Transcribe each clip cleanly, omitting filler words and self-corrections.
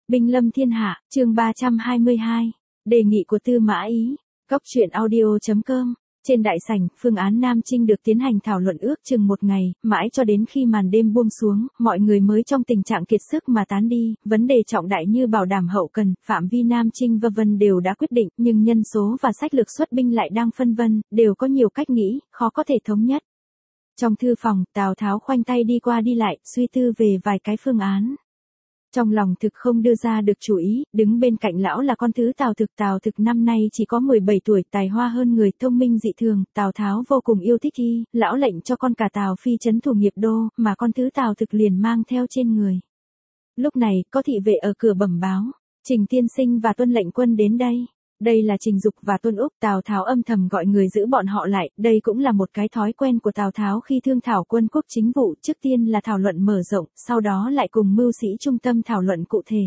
Binh lâm thiên hạ, chương 322. Đề nghị của Tư Mã Ý. Góc truyện audio.com. Trên đại sảnh, phương án Nam Chinh được tiến hành thảo luận ước chừng một ngày, mãi cho đến khi màn đêm buông xuống, mọi người mới trong tình trạng kiệt sức mà tán đi. Vấn đề trọng đại như bảo đảm hậu cần, phạm vi Nam Chinh v.v. đều đã quyết định, nhưng nhân số và sách lược xuất binh lại đang phân vân, đều có nhiều cách nghĩ, khó có thể thống nhất. Trong thư phòng, Tào Tháo khoanh tay đi qua đi lại, suy tư về vài cái phương án. Trong lòng thực không đưa ra được chủ ý, đứng bên cạnh lão là con thứ Tào Thực năm nay chỉ có 17 tuổi, tài hoa hơn người, thông minh dị thường, Tào Tháo vô cùng yêu thích y, lão lệnh cho con cả Tào Phi trấn thủ nghiệp đô, mà con thứ Tào Thực liền mang theo trên người. Lúc này, có thị vệ ở cửa bẩm báo, Trình tiên sinh và Tuân lệnh quân đến đây. Đây là Trình Dục và Tuân Úc. Tào Tháo âm thầm gọi người giữ bọn họ lại, đây cũng là một cái thói quen của Tào Tháo khi thương thảo quân quốc chính vụ, trước tiên là thảo luận mở rộng, sau đó lại cùng mưu sĩ trung tâm thảo luận cụ thể.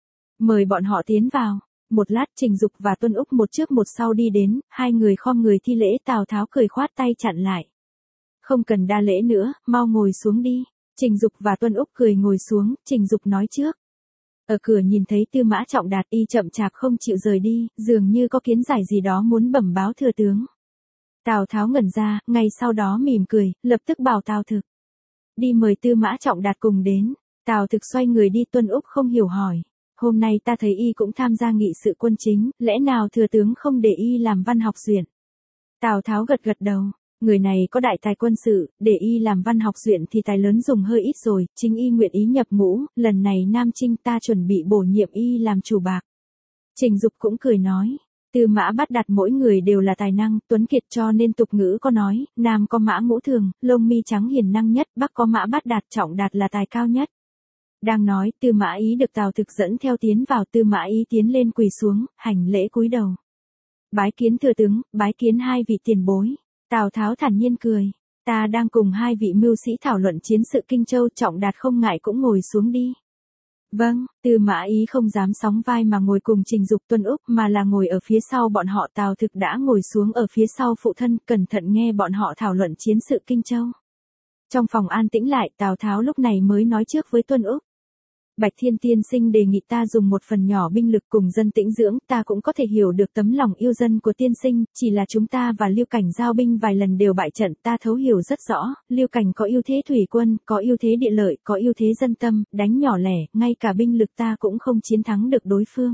Mời bọn họ tiến vào. Một lát Trình Dục và Tuân Úc một trước một sau đi đến, hai người khom người thi lễ. Tào Tháo cười khoát tay chặn lại. Không cần đa lễ nữa, mau ngồi xuống đi. Trình Dục và Tuân Úc cười ngồi xuống, Trình Dục nói trước. Ở cửa nhìn thấy Tư Mã Trọng Đạt, y chậm chạp không chịu rời đi, dường như có kiến giải gì đó muốn bẩm báo thừa tướng. Tào Tháo ngẩn ra, ngay sau đó mỉm cười, lập tức bảo Tào Thực đi mời Tư Mã Trọng Đạt cùng đến. Tào Thực xoay người đi. Tuân Úc không hiểu hỏi, hôm nay ta thấy y cũng tham gia nghị sự quân chính, lẽ nào thừa tướng không để y làm văn học duyện? Tào Tháo gật gật đầu. Người này có đại tài quân sự, để y làm văn học duyện thì tài lớn dùng hơi ít rồi, chính y nguyện ý nhập ngũ, lần này Nam Chinh ta chuẩn bị bổ nhiệm y làm chủ bạc. Trình Dục cũng cười nói, Tư Mã Bát Đạt mỗi người đều là tài năng, tuấn kiệt, cho nên tục ngữ có nói, Nam có Mã Ngũ Thường, lông mi trắng hiền năng nhất, Bắc có Mã Bát Đạt, Trọng Đạt là tài cao nhất. Đang nói, Tư Mã Ý được Tào Thực dẫn theo tiến vào. Tư Mã Ý tiến lên quỳ xuống, hành lễ cúi đầu. Bái kiến thừa tướng, bái kiến hai vị tiền bối. Tào Tháo thản nhiên cười, ta đang cùng hai vị mưu sĩ thảo luận chiến sự Kinh Châu. Trọng Đạt không ngại cũng ngồi xuống đi. Vâng. Tư Mã Ý không dám sóng vai mà ngồi cùng Trình Dục, Tuân Úc, mà là ngồi ở phía sau bọn họ. Tào Thực đã ngồi xuống ở phía sau phụ thân, cẩn thận nghe bọn họ thảo luận chiến sự Kinh Châu. Trong phòng an tĩnh lại, Tào Tháo lúc này mới nói trước với Tuân Úc. Bạch Thiên tiên sinh đề nghị ta dùng một phần nhỏ binh lực cùng dân tĩnh dưỡng, ta cũng có thể hiểu được tấm lòng yêu dân của tiên sinh, chỉ là chúng ta và Lưu Cảnh giao binh vài lần đều bại trận, ta thấu hiểu rất rõ, Lưu Cảnh có ưu thế thủy quân, có ưu thế địa lợi, có ưu thế dân tâm, đánh nhỏ lẻ, ngay cả binh lực ta cũng không chiến thắng được đối phương.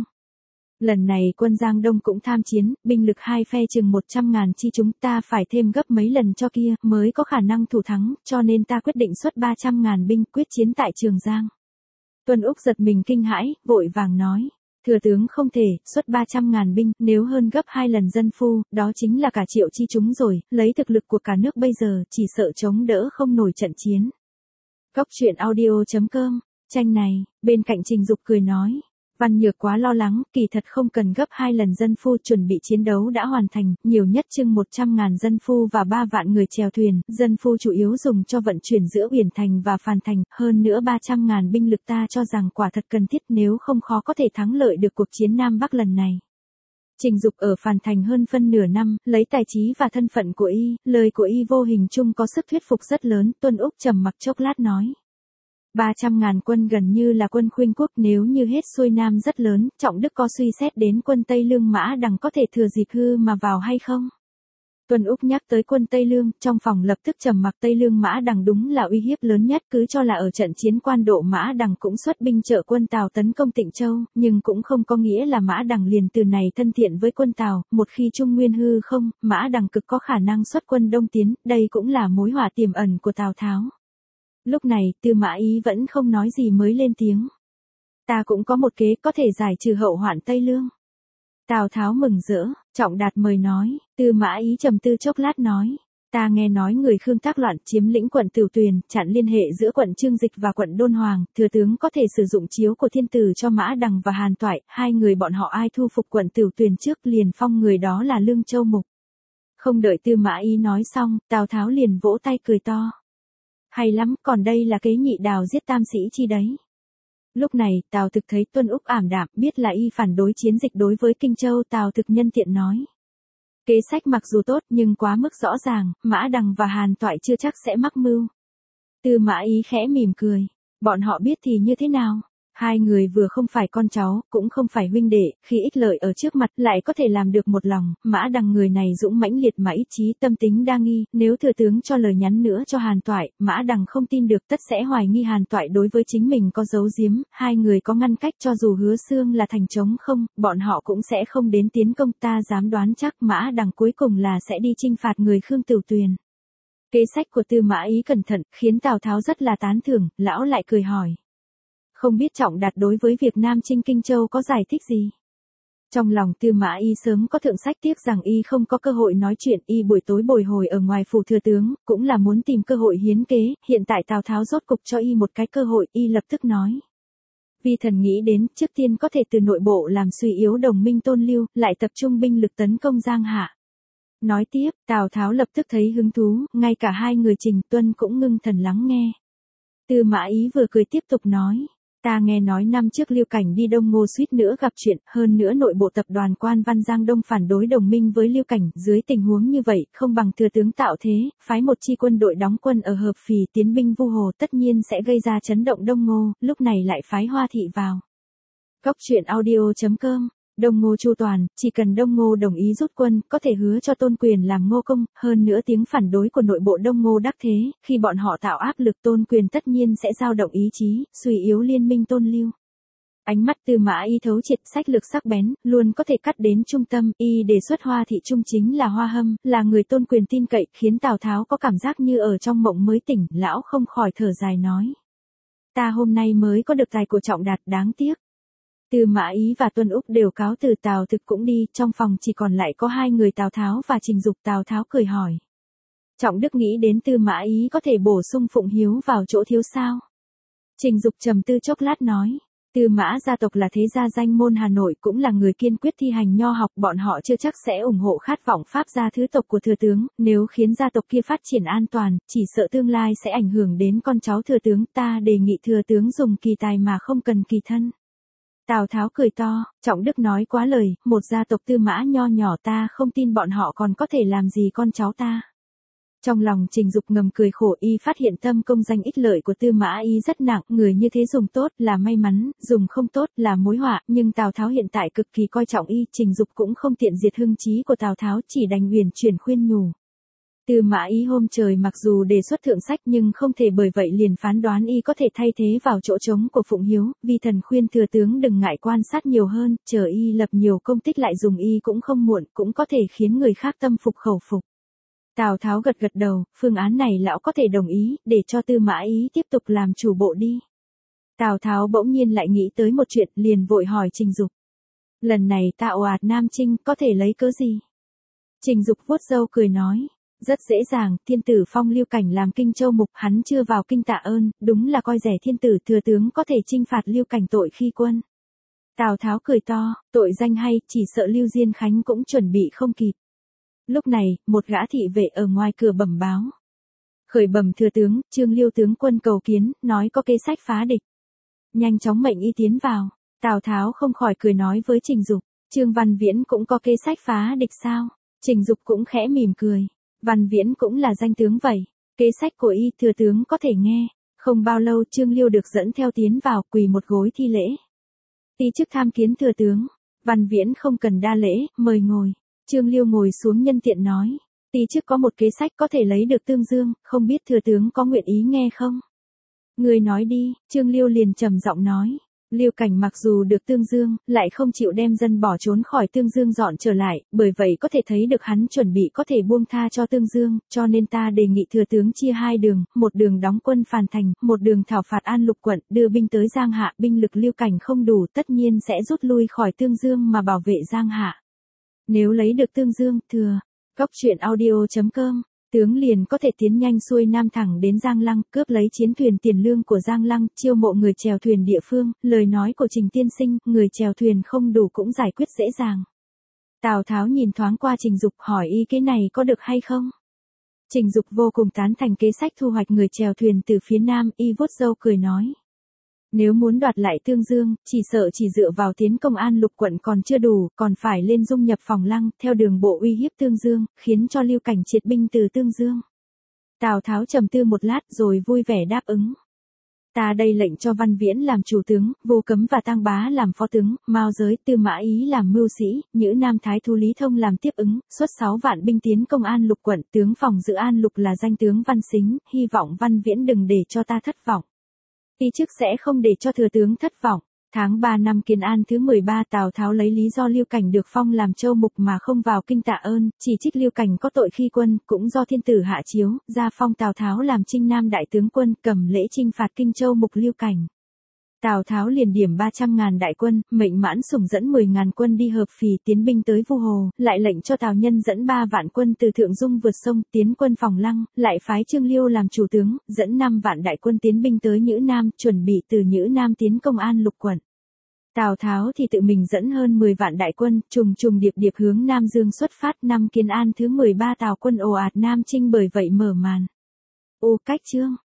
Lần này quân Giang Đông cũng tham chiến, binh lực hai phe chừng 100.000 chi, chúng ta phải thêm gấp mấy lần cho kia, mới có khả năng thủ thắng, cho nên ta quyết định xuất 300.000 binh quyết chiến tại Trường Giang. Tuân Úc giật mình kinh hãi, vội vàng nói, thừa tướng không thể, xuất 300.000 binh, nếu hơn gấp 2 lần dân phu, đó chính là cả triệu chi chúng rồi, lấy thực lực của cả nước bây giờ, chỉ sợ chống đỡ không nổi trận chiến. Góc truyện audio.com, tranh này, bên cạnh Trình Dục cười nói, Văn Nhược quá lo lắng, kỳ thật không cần gấp 2 lần dân phu, chuẩn bị chiến đấu đã hoàn thành, nhiều nhất chừng 100.000 dân phu và 3 vạn người chèo thuyền, dân phu chủ yếu dùng cho vận chuyển giữa Uyển Thành và Phàn Thành, hơn nữa 300.000 binh lực ta cho rằng quả thật cần thiết, nếu không khó có thể thắng lợi được cuộc chiến Nam Bắc lần này. Trình Dục ở Phàn Thành hơn phân nửa năm, lấy tài trí và thân phận của y, lời của y vô hình chung có sức thuyết phục rất lớn. Tuân Úc trầm mặc chốc lát nói. 300.000 quân gần như là quân khuynh quốc, nếu như hết xuôi Nam rất lớn, Trọng Đức có suy xét đến quân Tây Lương Mã Đằng có thể thừa dịp hư mà vào hay không? Tuân Úc nhắc tới quân Tây Lương, trong phòng lập tức trầm mặc. Tây Lương Mã Đằng đúng là uy hiếp lớn nhất, cứ cho là ở trận chiến Quan Độ Mã Đằng cũng xuất binh trợ quân Tào tấn công Tịnh Châu, nhưng cũng không có nghĩa là Mã Đằng liền từ này thân thiện với quân Tào, một khi Trung Nguyên hư không, Mã Đằng cực có khả năng xuất quân đông tiến, đây cũng là mối họa tiềm ẩn của Tào Tháo. Lúc này, Tư Mã Ý vẫn không nói gì mới lên tiếng. Ta cũng có một kế có thể giải trừ hậu hoạn Tây Lương. Tào Tháo mừng rỡ, Trọng Đạt mời nói. Tư Mã Ý trầm tư chốc lát nói. Ta nghe nói người Khương tác loạn chiếm lĩnh quận Tửu Tuyền, chặn liên hệ giữa quận Trương Dịch và quận Đôn Hoàng, thừa tướng có thể sử dụng chiếu của thiên tử cho Mã Đằng và Hàn Toại, hai người bọn họ ai thu phục quận Tửu Tuyền trước liền phong người đó là Lương Châu Mục. Không đợi Tư Mã Ý nói xong, Tào Tháo liền vỗ tay cười to. Hay lắm, còn đây là kế nhị đào giết tam sĩ chi đấy. Lúc này, Tào Thực thấy Tuân Úc ảm đạm, biết là y phản đối chiến dịch đối với Kinh Châu. Tào Thực nhân tiện nói. Kế sách mặc dù tốt nhưng quá mức rõ ràng, Mã Đằng và Hàn Toại chưa chắc sẽ mắc mưu. Tư Mã Ý khẽ mỉm cười. Bọn họ biết thì như thế nào? Hai người vừa không phải con cháu, cũng không phải huynh đệ, khi ích lợi ở trước mặt lại có thể làm được một lòng, Mã Đằng người này dũng mãnh liệt mà ý chí tâm tính đa nghi, nếu thừa tướng cho lời nhắn nữa cho Hàn Toại, Mã Đằng không tin được tất sẽ hoài nghi Hàn Toại đối với chính mình có giấu giếm, hai người có ngăn cách cho dù Hứa Xương là thành trống không, bọn họ cũng sẽ không đến tiến công, ta dám đoán chắc Mã Đằng cuối cùng là sẽ đi chinh phạt người Khương Tửu Tuyền. Kế sách của Tư Mã Ý cẩn thận, khiến Tào Tháo rất là tán thưởng, lão lại cười hỏi. Không biết Trọng Đạt đối với việc Nam chinh Kinh Châu có giải thích gì? Trong lòng Tư Mã Y sớm có thượng sách, tiếc rằng y không có cơ hội nói chuyện, y buổi tối bồi hồi ở ngoài phủ thừa tướng, cũng là muốn tìm cơ hội hiến kế, hiện tại Tào Tháo rốt cục cho y một cái cơ hội, y lập tức nói. Vi thần nghĩ đến, trước tiên có thể từ nội bộ làm suy yếu đồng minh Tôn Lưu, lại tập trung binh lực tấn công Giang Hạ. Nói tiếp, Tào Tháo lập tức thấy hứng thú, ngay cả hai người Trình Tuân cũng ngưng thần lắng nghe. Tư Mã Ý vừa cười tiếp tục nói. Ta nghe nói năm trước Lưu Cảnh đi Đông Ngô suýt nữa gặp chuyện, hơn nữa nội bộ tập đoàn Quan Văn Giang Đông phản đối đồng minh với Lưu Cảnh, dưới tình huống như vậy, không bằng thừa tướng tạo thế, phái một chi quân đội đóng quân ở Hợp Phì tiến binh Vu Hồ, tất nhiên sẽ gây ra chấn động Đông Ngô, lúc này lại phái Hoa Thị vào. Góc truyện audio.com Đông Ngô chu toàn, chỉ cần Đông Ngô đồng ý rút quân, có thể hứa cho Tôn Quyền làm Ngô công, hơn nữa tiếng phản đối của nội bộ Đông Ngô đắc thế, khi bọn họ tạo áp lực Tôn Quyền tất nhiên sẽ dao động ý chí, suy yếu liên minh Tôn Lưu. Ánh mắt Tư Mã Y thấu triệt, sách lược sắc bén, luôn có thể cắt đến trung tâm, y đề xuất Hoa Thị Trung chính là Hoa Hâm, là người Tôn Quyền tin cậy, khiến Tào Tháo có cảm giác như ở trong mộng mới tỉnh, lão không khỏi thở dài nói. Ta hôm nay mới có được tài của Trọng Đạt, đáng tiếc. Tư Mã Ý và Tuân Úc đều cáo từ, Tào Thực cũng đi, trong phòng chỉ còn lại có hai người Tào Tháo và Trình Dục. Tào Tháo cười hỏi. Trọng Đức nghĩ đến Tư Mã Ý có thể bổ sung Phụng Hiếu vào chỗ thiếu sao? Trình Dục trầm tư chốc lát nói. Tư Mã gia tộc là thế gia danh môn Hà Nội, cũng là người kiên quyết thi hành nho học, bọn họ chưa chắc sẽ ủng hộ khát vọng pháp gia thứ tộc của thừa tướng, nếu khiến gia tộc kia phát triển an toàn, chỉ sợ tương lai sẽ ảnh hưởng đến con cháu thừa tướng, ta đề nghị thừa tướng dùng kỳ tài mà không cần kỳ thân. Tào Tháo cười to, Trọng Đức nói quá lời, một gia tộc Tư Mã nho nhỏ ta không tin bọn họ còn có thể làm gì con cháu ta. Trong lòng Trình Dục ngầm cười khổ, y phát hiện tâm công danh ích lợi của Tư Mã Y rất nặng, người như thế dùng tốt là may mắn, dùng không tốt là mối họa, nhưng Tào Tháo hiện tại cực kỳ coi trọng y, Trình Dục cũng không tiện diệt hưng chí của Tào Tháo, chỉ đành uyển chuyển khuyên nhủ. Tư Mã Ý hôm trời mặc dù đề xuất thượng sách nhưng không thể bởi vậy liền phán đoán y có thể thay thế vào chỗ trống của Phụng Hiếu, vi thần khuyên thừa tướng đừng ngại quan sát nhiều hơn, chờ y lập nhiều công tích lại dùng y cũng không muộn, cũng có thể khiến người khác tâm phục khẩu phục. Tào Tháo gật gật đầu, phương án này lão có thể đồng ý, để cho Tư Mã Ý tiếp tục làm chủ bộ đi. Tào Tháo bỗng nhiên lại nghĩ tới một chuyện, liền vội hỏi Trình Dục. Lần này ta ồ ạt Nam Chinh, có thể lấy cớ gì? Trình Dục vuốt râu cười nói. Rất dễ dàng, thiên tử phong Lưu Cảnh làm Kinh Châu mục, hắn chưa vào kinh tạ ơn, đúng là coi rẻ thiên tử, thừa tướng có thể chinh phạt Lưu Cảnh tội khi quân. Tào Tháo cười to, tội danh hay, chỉ sợ Lưu Diên Khánh cũng chuẩn bị không kịp. Lúc này, một gã thị vệ ở ngoài cửa bẩm báo. Khởi bẩm thừa tướng, Trương Liêu tướng quân cầu kiến, nói có kế sách phá địch. Nhanh chóng mệnh y tiến vào. Tào Tháo không khỏi cười nói với Trình Dục, Trương Văn Viễn cũng có kế sách phá địch sao? Trình Dục cũng khẽ mỉm cười. Văn Viễn cũng là danh tướng vậy, kế sách của y thừa tướng có thể nghe. Không bao lâu Trương Liêu được dẫn theo tiến vào, quỳ một gối thi lễ. Ti chức tham kiến thừa tướng. Văn Viễn không cần đa lễ, mời ngồi. Trương Liêu ngồi xuống nhân tiện nói. Ti chức có một kế sách có thể lấy được Tương Dương, không biết thừa tướng có nguyện ý nghe không? Người nói đi, Trương Liêu liền trầm giọng nói. Lưu Cảnh mặc dù được Tương Dương, lại không chịu đem dân bỏ trốn khỏi Tương Dương dọn trở lại, bởi vậy có thể thấy được hắn chuẩn bị có thể buông tha cho Tương Dương, cho nên ta đề nghị thừa tướng chia hai đường, một đường đóng quân Phàn Thành, một đường thảo phạt An Lục quận, đưa binh tới Giang Hạ, binh lực Lưu Cảnh không đủ, tất nhiên sẽ rút lui khỏi Tương Dương mà bảo vệ Giang Hạ. Nếu lấy được Tương Dương, thừa. Góc truyện audio.com Tướng liền có thể tiến nhanh xuôi nam thẳng đến Giang Lăng, cướp lấy chiến thuyền tiền lương của Giang Lăng, chiêu mộ người chèo thuyền địa phương, lời nói của Trình tiên sinh, người chèo thuyền không đủ cũng giải quyết dễ dàng. Tào Tháo nhìn thoáng qua Trình Dục hỏi y cái này có được hay không? Trình Dục vô cùng tán thành kế sách thu hoạch người chèo thuyền từ phía nam, y vuốt râu cười nói. Nếu muốn đoạt lại Tương Dương, chỉ sợ chỉ dựa vào tiến công An Lục quận còn chưa đủ, còn phải lên dung nhập Phòng Lăng, theo đường bộ uy hiếp Tương Dương, khiến cho Lưu Cảnh triệt binh từ Tương Dương. Tào Tháo trầm tư một lát rồi vui vẻ đáp ứng. Ta đây lệnh cho Văn Viễn làm chủ tướng, Vô Cấm và Tang Bá làm phó tướng, Mao Giới, Tư Mã Ý làm mưu sĩ, Nhữ Nam Thái Thú Lý Thông làm tiếp ứng, xuất 6 vạn binh tiến công An Lục quận, tướng phòng giữ An Lục là danh tướng Văn Sính, hy vọng Văn Viễn đừng để cho ta thất vọng. Y chức sẽ không để cho thừa tướng thất vọng. Tháng 3 năm Kiến An thứ 13, Tào Tháo lấy lý do Lưu Cảnh được phong làm châu mục mà không vào kinh tạ ơn, chỉ trích Lưu Cảnh có tội khi quân, cũng do thiên tử hạ chiếu, ra phong Tào Tháo làm Trinh Nam đại tướng quân, cầm lễ chinh phạt kinh châu mục Lưu Cảnh. Tào Tháo liền điểm 300.000 đại quân, mệnh Mãn Sủng dẫn 10.000 quân đi Hợp Phì tiến binh tới Vu Hồ, lại lệnh cho Tào Nhân dẫn 3 vạn quân từ Thượng Dung vượt sông tiến quân Phòng Lăng, lại phái Trương Liêu làm chủ tướng, dẫn 5 vạn đại quân tiến binh tới Nhữ Nam, chuẩn bị từ Nhữ Nam tiến công An Lục quận. Tào Tháo thì tự mình dẫn hơn 10 vạn đại quân, trùng trùng điệp điệp hướng Nam Dương xuất phát. Năm Kiến An thứ 13, Tào quân ồ ạt Nam Chinh bởi vậy mở màn. Cách chương